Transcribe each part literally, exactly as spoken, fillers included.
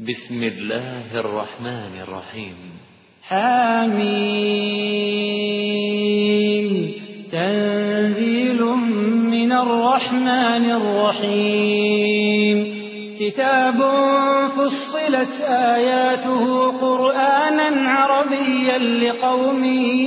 بسم الله الرحمن الرحيم. حميم. تنزيل من الرحمن الرحيم. كتاب فصلت آياته قرآنا عربيا لقوم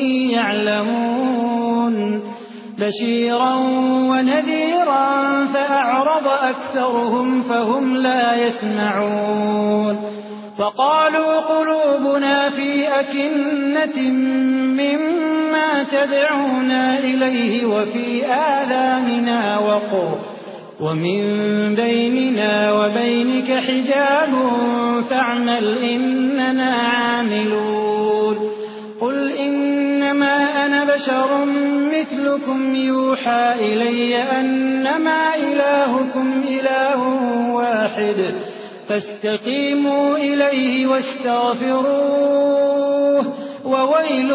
يعلمون بشيرا ونذيرا فأعرض أكثرهم فهم لا يسمعون وقالوا قلوبنا في أكنة مما تدعونا إليه وفي آذاننا وقر ومن بيننا وبينك حجاب فاعمل إننا عاملون قل إنما أنا بشر مثلكم يوحى إلي أنما إلهكم إله واحد فاستقيموا إليه واستغفروه وويل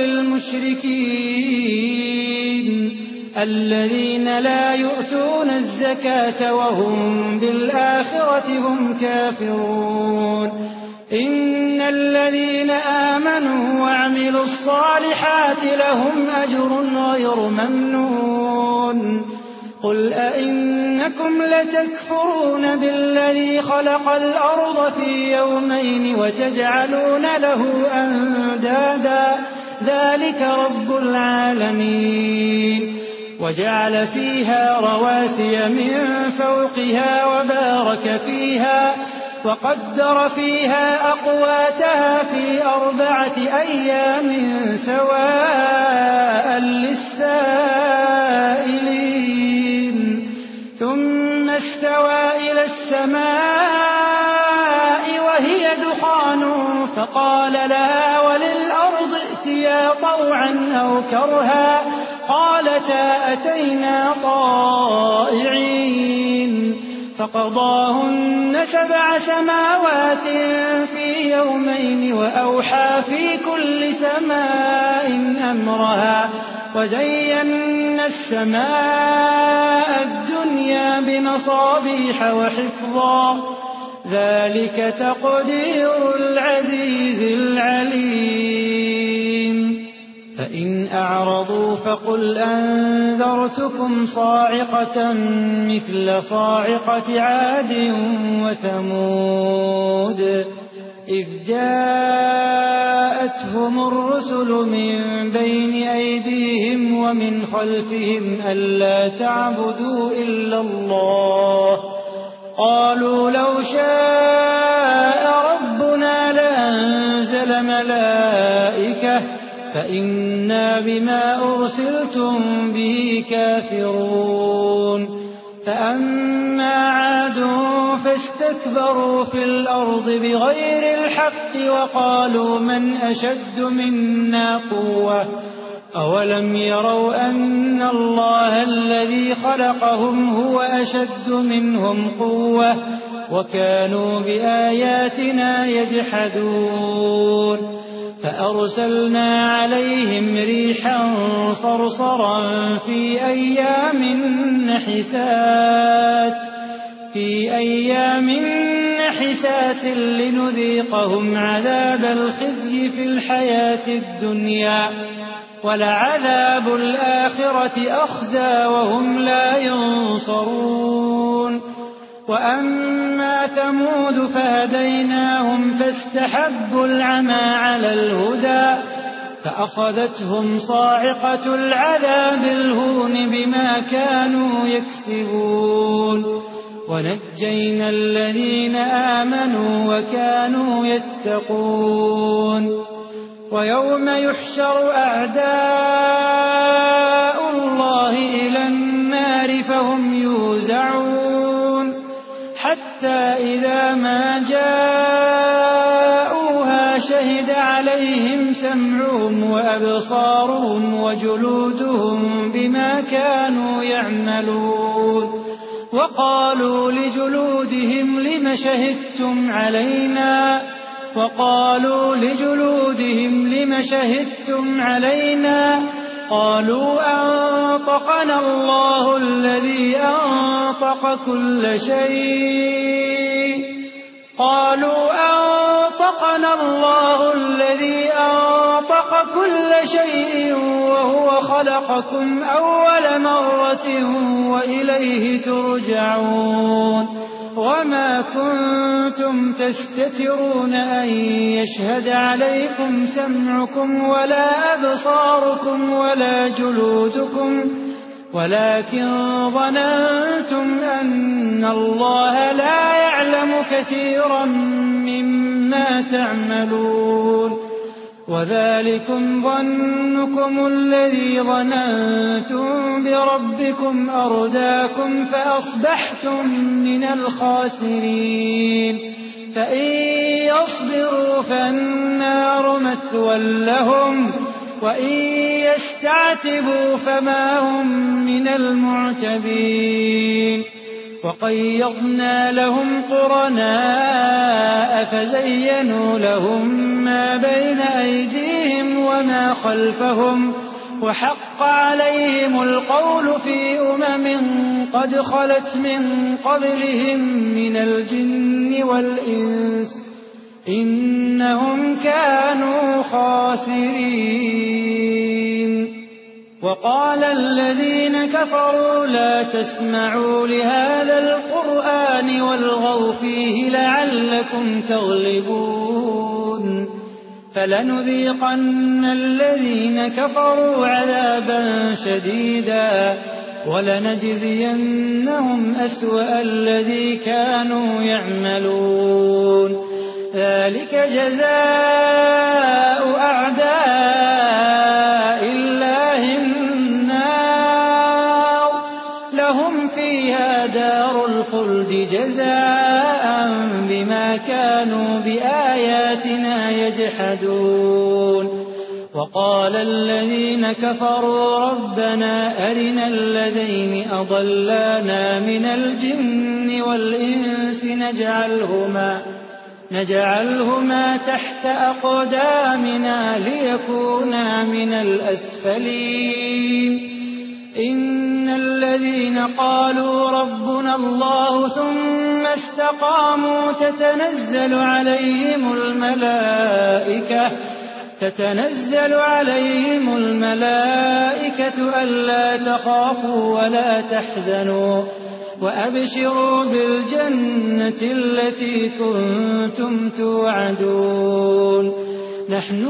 للمشركين الذين لا يؤتون الزكاة وهم بالآخرة هم كافرون إن الذين آمنوا وعملوا الصالحات لهم أجر غير ممنون قل أئنكم لتكفرون بالذي خلق الأرض في يومين وتجعلون له أندادا ذلك رب العالمين وجعل فيها رواسي من فوقها وبارك فيها وقدر فيها أقواتها في أربعة أيام سواء للسائلين ثم استوى إلى السماء وهي دخان فقال لها وللأرض ائتيا طوعا أو كرها قالتا أتينا طائعين فقضاهن سبع سماوات في يومين وأوحى في كل سماء أمرها وزينا السماء الدنيا بمصابيح وحفظا ذلك تقدير العزيز العليم فإن أعرضوا فقل أنذرتكم صاعقة مثل صاعقة عاد وثمود إذ جاءتهم الرسل من بين أيديهم ومن خلفهم ألا تعبدوا إلا الله قالوا لو شاء ربنا لأنزل ملائكة فإنا بما أرسلتم به كافرون فأما عاد فاستكبروا في الأرض بغير الحق وقالوا من أشد منا قوة أولم يروا أن الله الذي خلقهم هو أشد منهم قوة وكانوا بآياتنا يجحدون فأرسلنا عليهم ريحا صرصرا في أيام نحسات في أيام نحسات لنذيقهم عذاب الخزي في الحياة الدنيا ولعذاب الآخرة أخزى وهم لا ينصرون وأما ثمود فهديناهم فاستحبوا العمى على الهدى فأخذتهم صاعقة العذاب الهون بما كانوا يكسبون ونجينا الذين آمنوا وكانوا يتقون ويوم يحشر أعداء الله إلى النار فهم يوزعون حتى إذا ما جاءوها شهد عليهم سمعهم وأبصارهم وجلودهم بما كانوا يعملون وقالوا لجلودهم لم شهدتم علينا وقالوا لجلودهم لم شهدتم علينا قالوا أنطقنا الله الذي أنطق كل شيء قالوا أنطقنا الله الذي أنطق كل شيء وهو خلقكم أول مرة وإليه ترجعون وما كنتم تستترون أن يشهد عليكم سمعكم ولا أبصاركم ولا جلودكم ولكن ظننتم أن الله لا يعلم كثيرا مما تعملون وذلكم ظنكم الذي ظننتم بربكم أرداكم فأصبحتم من الخاسرين فإن يصبروا فالنار مثوى لهم وإن يستعتبوا فما هم من المعتبين وقيضنا لهم قرناء فزينوا لهم ما بين أيديهم وما خلفهم وحق عليهم القول في أمم قد خلت من قبلهم من الجن والإنس إنهم كانوا خاسرين وقال الذين كفروا لا تسمعوا لهذا القرآن والغوا فيه لعلكم تغلبون فلنذيقن الذين كفروا عذابا شديدا ولنجزينهم أسوأ الذي كانوا يعملون ذلك جزاء أعداء الله النار لهم فيها دار الخلد جزاء بما كانوا بآياتنا يجحدون وقال الذين كفروا ربنا أرنا الذين أضلانا من الجن والإنس نجعلهما نجعلهما تحت أقدامنا ليكونا من الأسفلين إن الذين قالوا ربنا الله ثم استقاموا تتنزل عليهم الملائكة تتنزل عليهم الملائكة ألا تخافوا ولا تحزنوا وأبشروا بالجنة التي كنتم توعدون نحن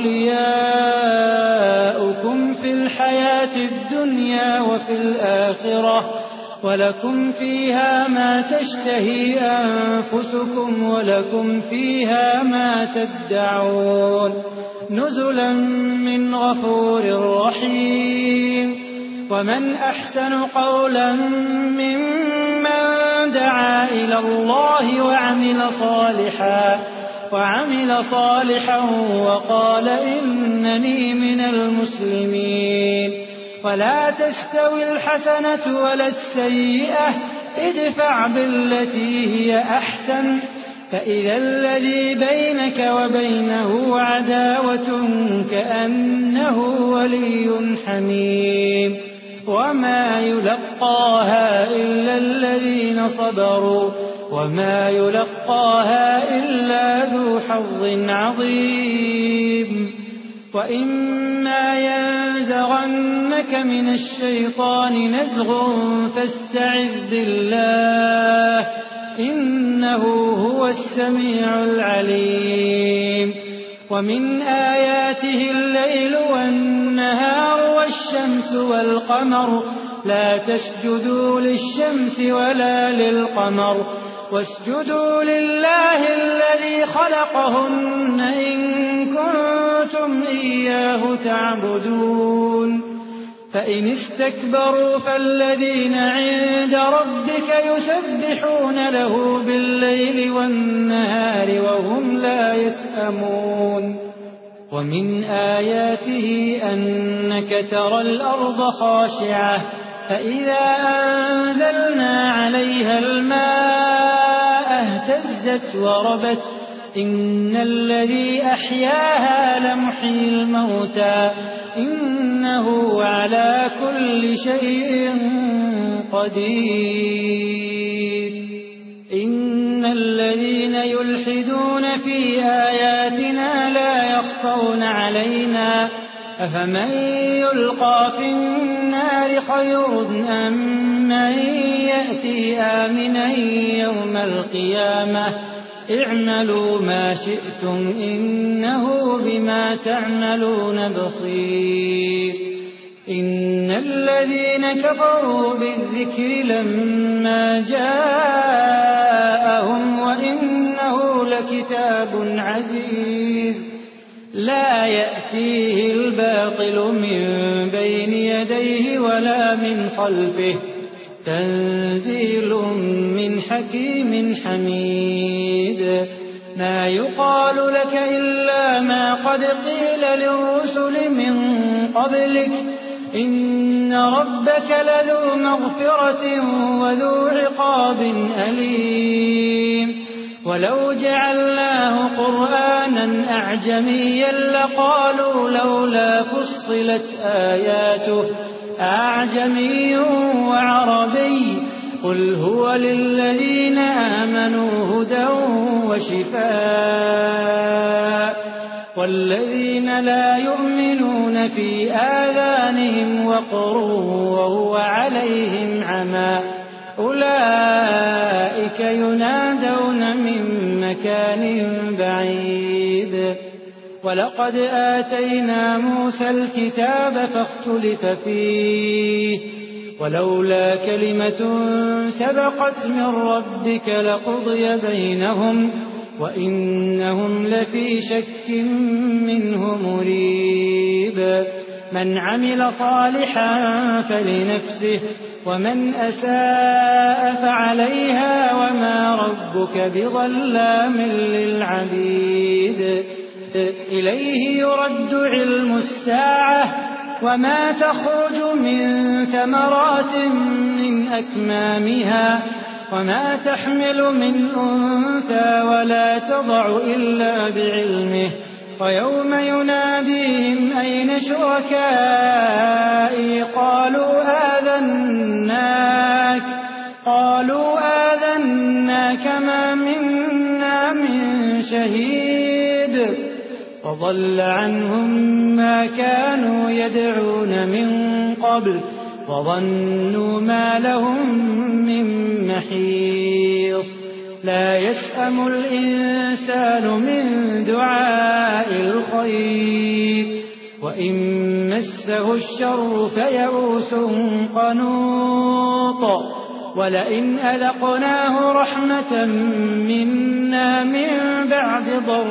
أولياؤكم في الحياة الدنيا وفي الآخرة ولكم فيها ما تشتهي أنفسكم ولكم فيها ما تدعون نزلا من غفور رحيم ومن أحسن قولا ممن دعا إلى الله وعمل صالحا وعمل صالحا وقال إنني من المسلمين ولا تستوي الحسنة ولا السيئة ادفع بالتي هي أحسن فإذا الذي بينك وبينه عداوة كأنه ولي حميم وما يلقاها إلا الذين صبروا وما يلقاها إلا ذو حظ عظيم وإما ينزغنك من الشيطان نزغ فاستعذ بالله إنه هو السميع العليم ومن آياته الليل والنهار والشمس والقمر لا تسجدوا للشمس ولا للقمر واسجدوا لله الذي خلقهن إن كنتم إياه تعبدون فإن استكبروا فالذين عند ربك يسبحون له بالليل والنهار وهم لا يسأمون ومن آياته أنك ترى الأرض خاشعة فإذا أنزلنا عليها الماء اهتزت وربت إن الذي أحياها لمحيي الموتى إنه على كل شيء قدير إن إن الذين يلحدون في آياتنا لا يخفون علينا أفمن يلقى في النار خير أم من يأتي آمنا يوم القيامة اعملوا ما شئتم إنه بما تعملون بصير إن الذين كفروا بالذكر لما جاءهم وإنه لكتاب عزيز لا يأتيه الباطل من بين يديه ولا من خلفه تنزيل من حكيم حميد ما يقال لك إلا ما قد قيل للرسل من قبلك إن ربك لذو مغفرة وذو عقاب أليم ولو جعلناه قرآنا أعجميا لقالوا لولا فصلت آياته أعجمي وعربي قل هو للذين آمنوا هدى وشفاء والذين لا يؤمنون في آذانهم وقر وهو عليهم عمى أولئك ينادون من مكان بعيد ولقد آتينا موسى الكتاب فاختلف فيه ولولا كلمة سبقت من ربك لقضي بينهم وإنهم لفي شك منه مريب من عمل صالحا فلنفسه ومن أساء فعليها وما ربك بظلام للعبيد إليه يرد علم الساعة وما تخرج من ثمرات من أكمامها وما تحمل من أنثى ولا تضع إلا بعلمه ويوم يناديهم أين شركائي قالوا آذناك قالوا آذناك ما منا من شهيد وضل عنهم ما كانوا يدعون من قبل وظنوا ما لهم من محيص لا يسأم الإنسان من دعاء الخير وإن مسه الشر فيئوس قنوط ولئن أذقناه رحمة منا من بعد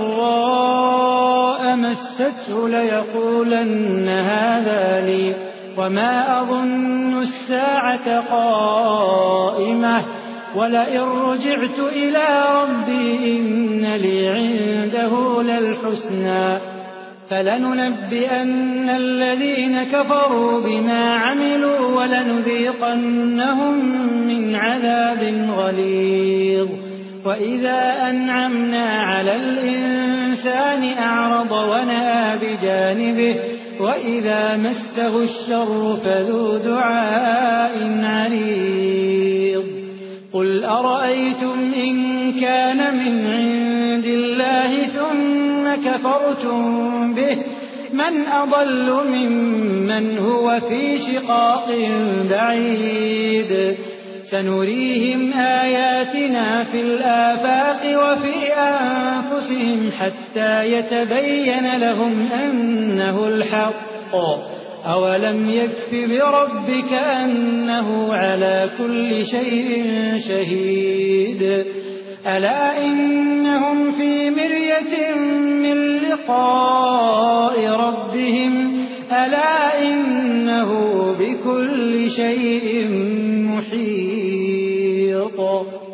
ضراء مسته ليقولن هذا لي وما أظن الساعة قائمة ولئن رجعت إلى ربي إن لي عنده للحسنى فلننبئن الذين كفروا بما عملوا ولنذيقنهم من عذاب غليظ وإذا أنعمنا على الإنسان أعرض ونأى بجانبه وإذا مسه الشر فذو دعاء عريض قل أرأيتم إن كان من عند الله ثم كفرتم به من أضل ممن هو في شقاق بعيد سنريهم آياتنا في الآفاق وفي أنفسهم حتى يتبين لهم أنه الحق أولم يكف بربك أنه على كل شيء شهيد ألا إنهم في مرية من لقاء ربهم ألا إنه بكل شيء محيط